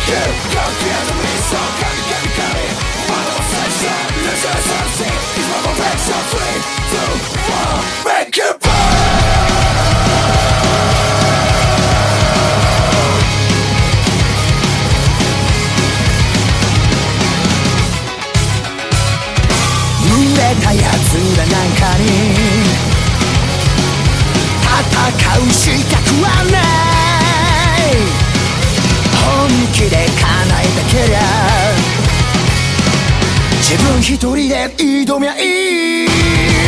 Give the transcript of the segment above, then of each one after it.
たやつらなんかに戦う資格はない本気で叶えたけりゃ自分一人で挑みゃいい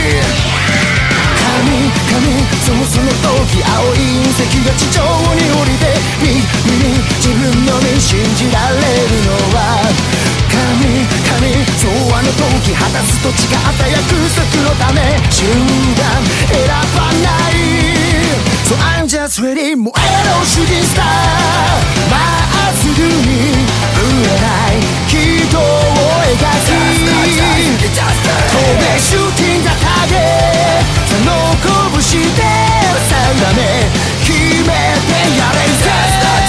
その時青い隕石が地上に降りて自分の身信じられるのはそうあの時果たすと違った約束のため集団選ばない So I'm just ready 燃えろシューティングスターまっすぐにぶれない人を描き飛べシューティングターゲットその拳で定め決めてやれるぜ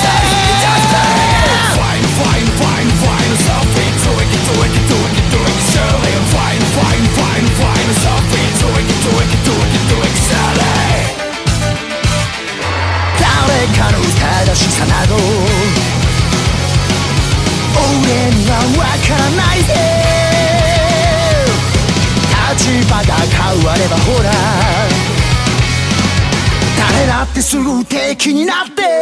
誰かの正しさなど俺にはわからないぜ立場が変わればほら誰だってすぐ敵になって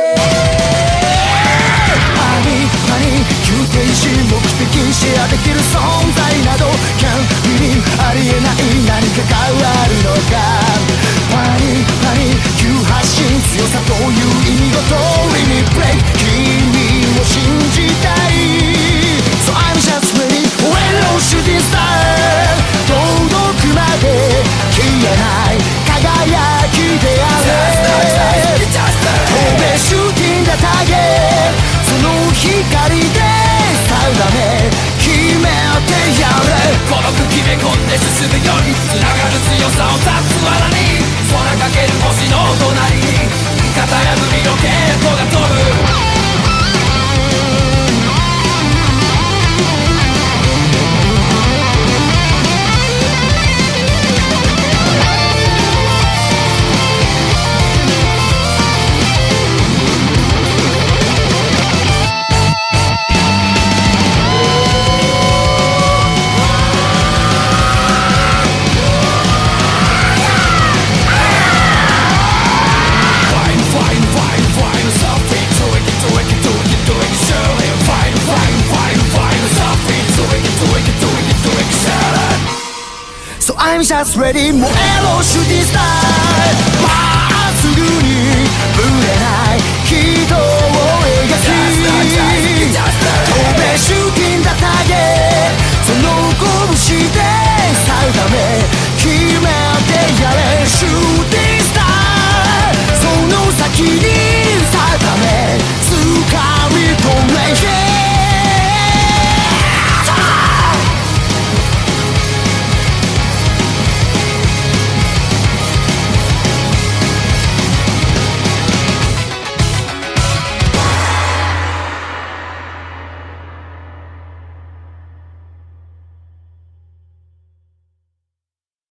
急停止目的シェアできる存在など Can't believe ありえない何か変わるのかパニ急発進強さという意味ごとにプレイ君を信じたい So I'm just ready When no shooting star 届くまで消えない輝きであれ飛べシューティングターゲットその光で定め決めてやれ孤独決め込んで進むように繋がる強さを断つ藁に空かける星の隣に型破りロケットが飛ぶ I'm just ready 燃えろシューティングスター